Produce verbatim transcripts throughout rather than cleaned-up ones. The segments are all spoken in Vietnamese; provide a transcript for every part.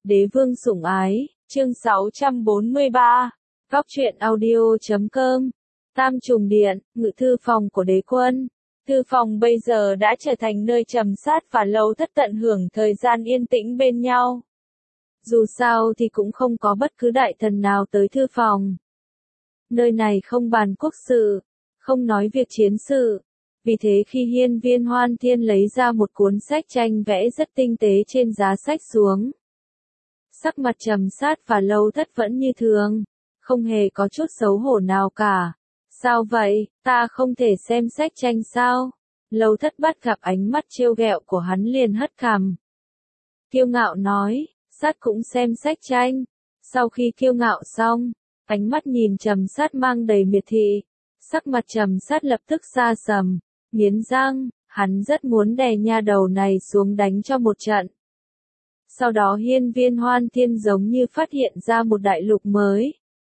Đế vương sủng ái, chương sáu trăm bốn mươi ba, Góc truyện audio chấm com, Tam Trùng Điện, ngự thư phòng của đế quân. Thư phòng bây giờ đã trở thành nơi trầm sát và Lâu Thất tận hưởng thời gian yên tĩnh bên nhau. Dù sao thì cũng không có bất cứ đại thần nào tới thư phòng. Nơi này không bàn quốc sự, không nói việc chiến sự. Vì thế khi Hiên Viên Hoan Thiên lấy ra một cuốn sách tranh vẽ rất tinh tế trên giá sách xuống. Sắc mặt trầm sát và Lâu Thất vẫn như thường, không hề có chút xấu hổ nào cả. Sao vậy, ta không thể xem sách tranh sao? Lâu Thất bắt gặp ánh mắt trêu ghẹo của hắn liền hất cằm. Kiêu ngạo nói, sát cũng xem sách tranh. Sau khi kiêu ngạo xong, ánh mắt nhìn trầm sát mang đầy miệt thị. Sắc mặt trầm sát lập tức xa sầm, nghiến răng, hắn rất muốn đè nha đầu này xuống đánh cho một trận. Sau đó Hiên Viên Hoan Thiên giống như phát hiện ra một đại lục mới.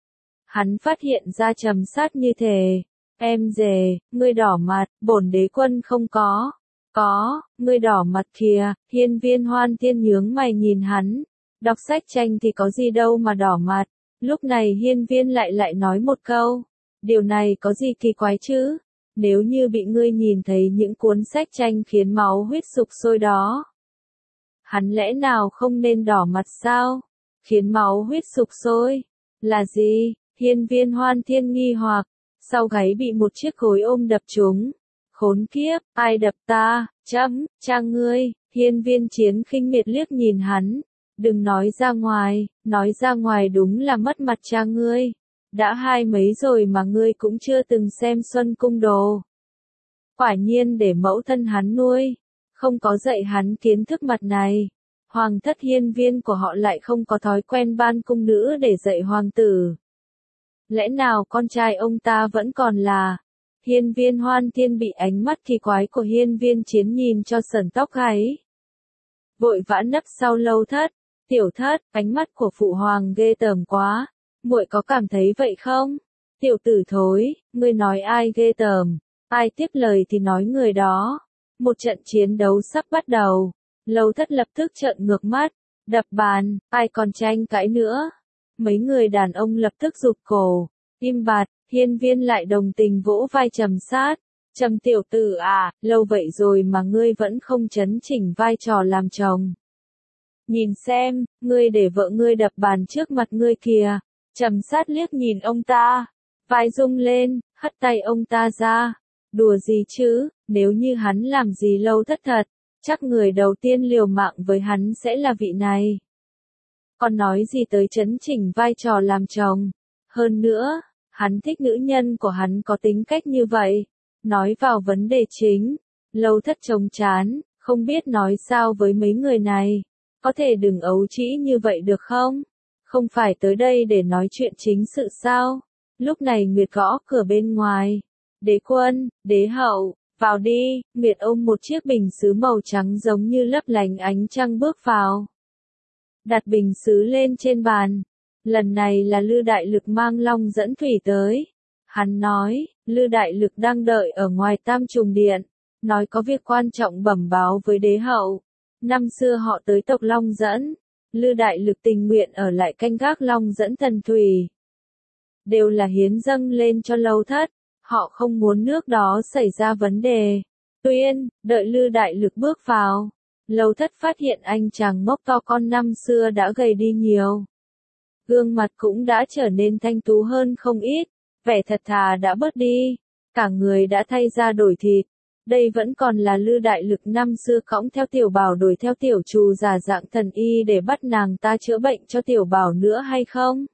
Hắn phát hiện ra trầm sát như thể, em dề, ngươi đỏ mặt, bổn đế quân không có. Có, ngươi đỏ mặt kìa. Hiên Viên Hoan Thiên nhướng mày nhìn hắn, đọc sách tranh thì có gì đâu mà đỏ mặt. Lúc này Hiên Viên lại lại nói một câu, điều này có gì kỳ quái chứ? Nếu như bị ngươi nhìn thấy những cuốn sách tranh khiến máu huyết sục sôi đó, hắn lẽ nào không nên đỏ mặt sao? Khiến máu huyết sục sôi? Là gì? Hiên Viên Hoan Thiên nghi hoặc, sau gáy bị một chiếc gối ôm đập trúng. Khốn kiếp, ai đập ta? Chấm, cha ngươi. Hiên Viên Chiến khinh miệt liếc nhìn hắn. Đừng nói ra ngoài, nói ra ngoài đúng là mất mặt cha ngươi. Đã hai mấy rồi mà ngươi cũng chưa từng xem Xuân Cung Đồ. Quả nhiên để mẫu thân hắn nuôi, không có dạy hắn kiến thức mặt này. Hoàng thất hiên viên của họ lại không có thói quen ban cung nữ để dạy hoàng tử. Lẽ nào con trai ông ta vẫn còn là... Hiên Viên Hoan Thiên bị ánh mắt kỳ quái của Hiên Viên Chiến nhìn cho sởn tóc gáy. Vội vã nấp sau Lâu Thất. Tiểu Thất, ánh mắt của phụ hoàng ghê tởm quá. Muội có cảm thấy vậy không? Tiểu tử thối, ngươi nói ai ghê tởm, ai tiếp lời thì nói người đó. Một trận chiến đấu sắp bắt đầu. Lâu Thất lập tức trợn ngược mắt, đập bàn, ai còn tranh cãi nữa. Mấy người đàn ông lập tức rụt cổ, im bặt. Hiên Viên lại đồng tình vỗ vai trầm sát. Trầm tiểu tử à, lâu vậy rồi mà ngươi vẫn không chấn chỉnh vai trò làm chồng. Nhìn xem, ngươi để vợ ngươi đập bàn trước mặt ngươi kìa. Trầm sát liếc nhìn ông ta, vai rung lên, hất tay ông ta ra. Đùa gì chứ, nếu như hắn làm gì Lâu Thất thật, chắc người đầu tiên liều mạng với hắn sẽ là vị này. Còn nói gì tới chấn chỉnh vai trò làm chồng. Hơn nữa, hắn thích nữ nhân của hắn có tính cách như vậy. Nói vào vấn đề chính, Lâu Thất trông chán, không biết nói sao với mấy người này. Có thể đừng ấu trĩ như vậy được không? Không phải tới đây để nói chuyện chính sự sao? Lúc này Nguyệt gõ cửa bên ngoài. Đế quân, đế hậu, vào đi. Nguyệt ôm một chiếc bình sứ màu trắng giống như lấp lánh ánh trăng bước vào. Đặt bình sứ lên trên bàn. Lần này là Lư Đại Lực mang long dẫn thủy tới. Hắn nói, Lư Đại Lực đang đợi ở ngoài Tam Trùng Điện. Nói có việc quan trọng bẩm báo với đế hậu. Năm xưa họ tới tộc Long Dẫn. Lư Đại Lực tình nguyện ở lại canh gác Long Dẫn thần thủy. Đều là hiến dâng lên cho Lâu Thất. Họ không muốn nước đó xảy ra vấn đề. Tuyên, đợi Lư Đại Lực bước vào. Lâu Thất phát hiện anh chàng ngốc to con năm xưa đã gầy đi nhiều. Gương mặt cũng đã trở nên thanh tú hơn không ít. Vẻ thật thà đã bớt đi. Cả người đã thay da đổi thịt. Đây vẫn còn là Lư Đại Lực năm xưa cõng theo Tiểu Bảo đuổi theo Tiểu Trù giả dạng thần y để bắt nàng ta chữa bệnh cho Tiểu Bảo nữa hay không?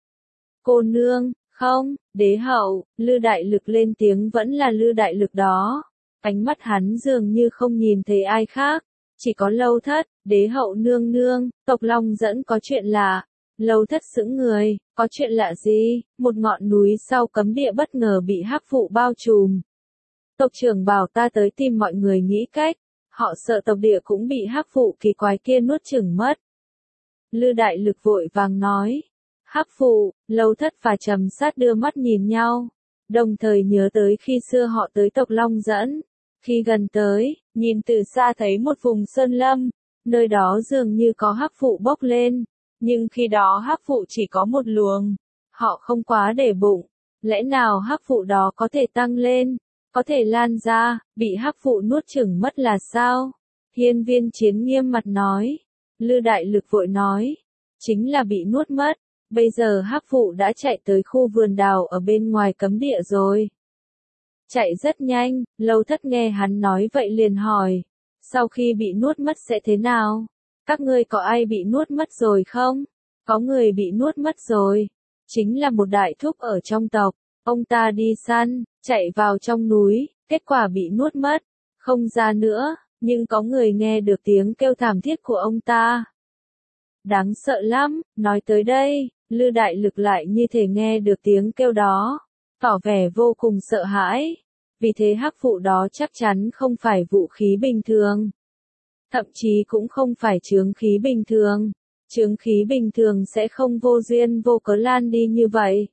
Cô nương, không, đế hậu. Lư Đại Lực lên tiếng vẫn là Lư Đại Lực đó. Ánh mắt hắn dường như không nhìn thấy ai khác. Chỉ có Lâu Thất. Đế hậu nương nương, tộc Long Dẫn có chuyện lạ. Lâu Thất sững người, có chuyện lạ gì? Một ngọn núi sau cấm địa bất ngờ bị hắc vụ bao trùm. Tộc trưởng bảo ta tới tìm mọi người nghĩ cách. Họ sợ tộc địa cũng bị hắc vụ kỳ quái kia nuốt chửng mất. Lư Đại Lực vội vàng nói. Hắc vụ. Lâu Thất và Trầm Sát đưa mắt nhìn nhau. Đồng thời nhớ tới khi xưa họ tới tộc Long Dẫn. Khi gần tới, nhìn từ xa thấy một vùng sơn lâm. Nơi đó dường như có hắc vụ bốc lên. Nhưng khi đó hắc vụ chỉ có một luồng, họ không quá để bụng, lẽ nào hắc vụ đó có thể tăng lên, có thể lan ra, bị hắc vụ nuốt chửng mất là sao? Hiên Viên Chiến nghiêm mặt nói. Lư Đại Lực vội nói, chính là bị nuốt mất, bây giờ hắc vụ đã chạy tới khu vườn đào ở bên ngoài cấm địa rồi. Chạy rất nhanh, Lâu Thất nghe hắn nói vậy liền hỏi, sau khi bị nuốt mất sẽ thế nào? Các ngươi có ai bị nuốt mất rồi không? Có người bị nuốt mất rồi, chính là một đại thúc ở trong tộc, ông ta đi săn, chạy vào trong núi, kết quả bị nuốt mất, không ra nữa, nhưng có người nghe được tiếng kêu thảm thiết của ông ta. Đáng sợ lắm, nói tới đây, Lư Đại Lực lại như thể nghe được tiếng kêu đó, tỏ vẻ vô cùng sợ hãi, vì thế hắc vụ đó chắc chắn không phải vũ khí bình thường. Thậm chí cũng không phải chướng khí bình thường, chướng khí bình thường sẽ không vô duyên vô cớ lan đi như vậy.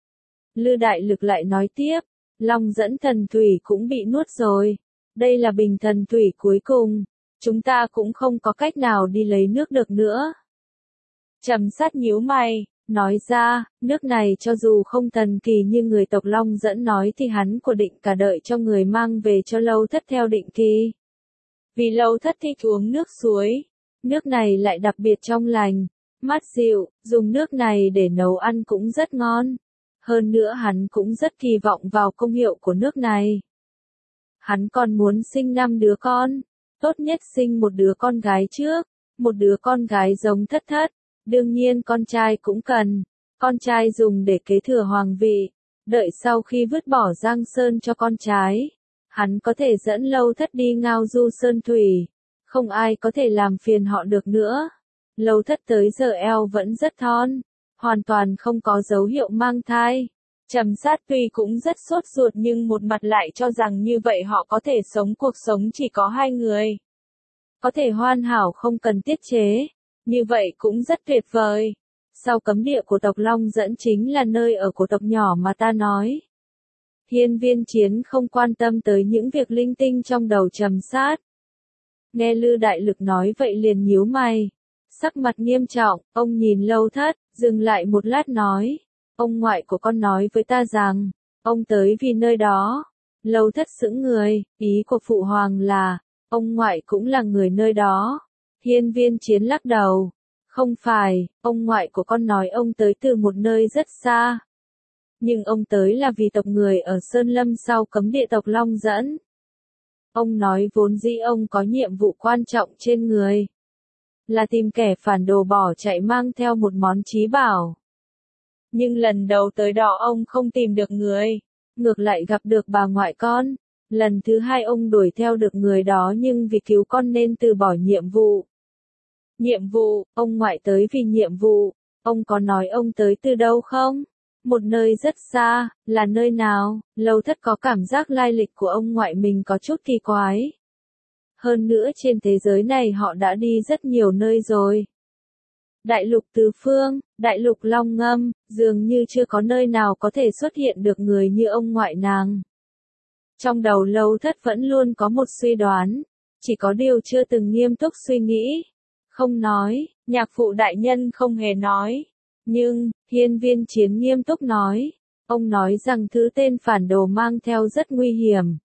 Lư Đại Lực lại nói tiếp, Long dẫn thần thủy cũng bị nuốt rồi, đây là bình thần thủy cuối cùng, chúng ta cũng không có cách nào đi lấy nước được nữa. Trầm Sát nhíu mày, nói ra, nước này cho dù không thần kỳ như người tộc Long dẫn nói thì hắn của định cả đợi cho người mang về cho Lâu Thất theo định kỳ. Vì Lâu Thất thích uống nước suối, nước này lại đặc biệt trong lành, mát dịu, dùng nước này để nấu ăn cũng rất ngon. Hơn nữa hắn cũng rất kỳ vọng vào công hiệu của nước này. Hắn còn muốn sinh năm đứa con, tốt nhất sinh một đứa con gái trước, một đứa con gái giống Thất Thất, đương nhiên con trai cũng cần, con trai dùng để kế thừa hoàng vị, đợi sau khi vứt bỏ Giang Sơn cho con trai, hắn có thể dẫn Lâu Thất đi ngao du sơn thủy, không ai có thể làm phiền họ được nữa. Lâu Thất tới giờ eo vẫn rất thon, hoàn toàn không có dấu hiệu mang thai. Trầm Sát tuy cũng rất sốt ruột nhưng một mặt lại cho rằng như vậy họ có thể sống cuộc sống chỉ có hai người. Có thể hoàn hảo không cần tiết chế, như vậy cũng rất tuyệt vời. Sau cấm địa của tộc Long dẫn chính là nơi ở của tộc nhỏ mà ta nói. Hiên Viên Chiến không quan tâm tới những việc linh tinh trong đầu Trầm Sát. Nghe Lư Đại Lực nói vậy liền nhíu mày, sắc mặt nghiêm trọng, ông nhìn Lâu Thất, dừng lại một lát nói, ông ngoại của con nói với ta rằng, ông tới vì nơi đó. Lâu Thất sững người, ý của phụ hoàng là, ông ngoại cũng là người nơi đó. Hiên Viên Chiến lắc đầu, không phải, ông ngoại của con nói ông tới từ một nơi rất xa. Nhưng ông tới là vì tộc người ở Sơn Lâm sau cấm địa tộc Long dẫn. Ông nói vốn dĩ ông có nhiệm vụ quan trọng trên người, là tìm kẻ phản đồ bỏ chạy mang theo một món chí bảo. Nhưng lần đầu tới đó ông không tìm được người, ngược lại gặp được bà ngoại con. Lần thứ hai ông đuổi theo được người đó nhưng vì cứu con nên từ bỏ nhiệm vụ. Nhiệm vụ, ông ngoại tới vì nhiệm vụ, ông có nói ông tới từ đâu không? Một nơi rất xa, là nơi nào? Lâu Thất có cảm giác lai lịch của ông ngoại mình có chút kỳ quái. Hơn nữa trên thế giới này họ đã đi rất nhiều nơi rồi. Đại lục tứ phương, đại lục Long Ngâm, dường như chưa có nơi nào có thể xuất hiện được người như ông ngoại nàng. Trong đầu Lâu Thất vẫn luôn có một suy đoán, chỉ có điều chưa từng nghiêm túc suy nghĩ. Không nói, nhạc phụ đại nhân không hề nói. Nhưng, Hiên Viên Chiến nghiêm túc nói, ông nói rằng thứ tên phản đồ mang theo rất nguy hiểm.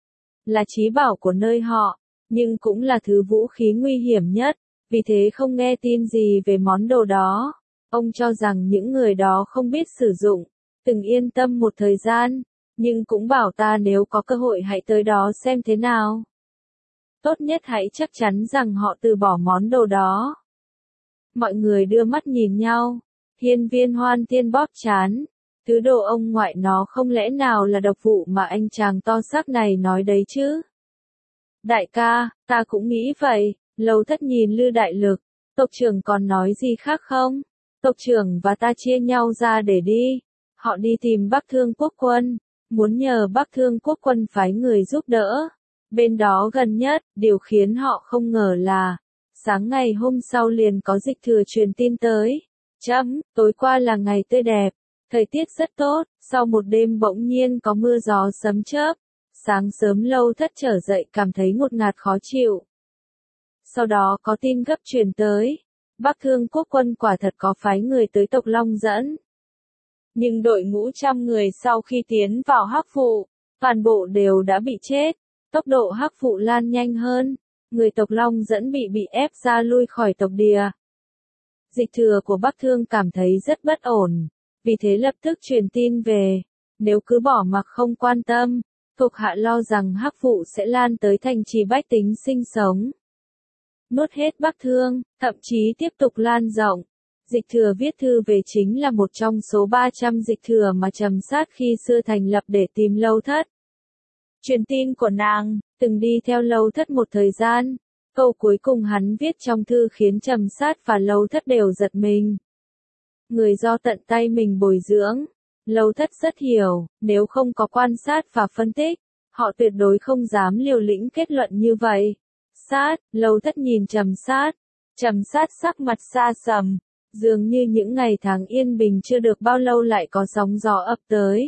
Là chí bảo của nơi họ, nhưng cũng là thứ vũ khí nguy hiểm nhất, vì thế không nghe tin gì về món đồ đó. Ông cho rằng những người đó không biết sử dụng, từng yên tâm một thời gian, nhưng cũng bảo ta nếu có cơ hội hãy tới đó xem thế nào. Tốt nhất hãy chắc chắn rằng họ từ bỏ món đồ đó. Mọi người đưa mắt nhìn nhau, Hiên Viên Hoan Thiên bóp trán, thứ đồ ông ngoại nó không lẽ nào là độc vụ mà anh chàng to xác này nói đấy chứ? Đại ca, ta cũng nghĩ vậy. Lâu Thất nhìn Lư Đại Lực, tộc trưởng còn nói gì khác không? Tộc trưởng và ta chia nhau ra để đi. Họ đi tìm Bắc Thương Quốc quân, muốn nhờ Bắc Thương Quốc quân phái người giúp đỡ. Bên đó gần nhất, điều khiến họ không ngờ là, sáng ngày hôm sau liền có dịch thừa truyền tin tới. Chấm, tối qua là ngày tươi đẹp, thời tiết rất tốt, sau một đêm bỗng nhiên có mưa gió sấm chớp. Sáng sớm Lâu Thất trở dậy cảm thấy ngột ngạt khó chịu. Sau đó có tin gấp truyền tới, Bắc Thương quốc quân quả thật có phái người tới tộc Long dẫn. Nhưng đội ngũ trăm người sau khi tiến vào hắc vụ, toàn bộ đều đã bị chết, tốc độ hắc vụ lan nhanh hơn, người tộc Long dẫn bị bị ép ra lui khỏi tộc địa. Dịch thừa của Bắc Thương cảm thấy rất bất ổn, vì thế lập tức truyền tin về, nếu cứ bỏ mặc không quan tâm, thuộc hạ lo rằng hắc vụ sẽ lan tới thành trì bách tính sinh sống. Nuốt hết Bắc Thương, thậm chí tiếp tục lan rộng. Dịch thừa viết thư về chính là một trong số ba trăm dịch thừa mà Trầm Sát khi xưa thành lập để tìm Lâu Thất. Truyền tin của nàng, từng đi theo Lâu Thất một thời gian, câu cuối cùng hắn viết trong thư khiến Trầm Sát và Lâu Thất đều giật mình. Người do tận tay mình bồi dưỡng, Lâu Thất rất hiểu, nếu không có quan sát và phân tích, họ tuyệt đối không dám liều lĩnh kết luận như vậy. Sát, Lâu Thất nhìn Trầm Sát, Trầm Sát sắc mặt xa sầm, dường như những ngày tháng yên bình chưa được bao lâu lại có sóng gió ập tới.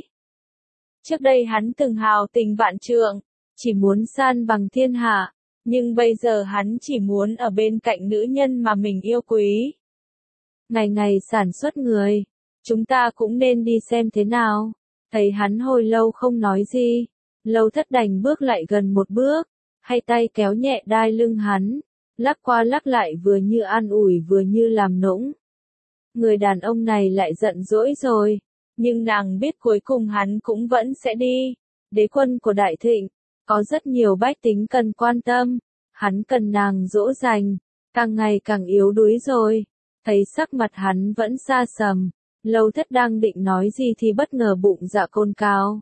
Trước đây hắn từng hào tình vạn trượng, chỉ muốn san bằng thiên hạ, nhưng bây giờ hắn chỉ muốn ở bên cạnh nữ nhân mà mình yêu quý. Ngày ngày sản xuất người, chúng ta cũng nên đi xem thế nào. Thấy hắn hồi lâu không nói gì, Lâu Thất đành bước lại gần một bước, hay tay kéo nhẹ đai lưng hắn, lắc qua lắc lại vừa như an ủi vừa như làm nũng. Người đàn ông này lại giận dỗi rồi, nhưng nàng biết cuối cùng hắn cũng vẫn sẽ đi. Đế quân của Đại Thịnh, có rất nhiều bách tính cần quan tâm, hắn cần nàng dỗ dành, càng ngày càng yếu đuối rồi. Thấy sắc mặt hắn vẫn xa sầm, Lâu Thất đang định nói gì thì bất ngờ bụng dạ cồn cào.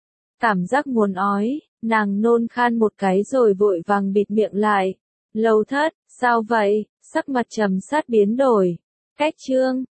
Cảm giác muốn ói, nàng nôn khan một cái rồi vội vàng bịt miệng lại. Lâu Thất, sao vậy? Sắc mặt Trầm Sát biến đổi. Cách chương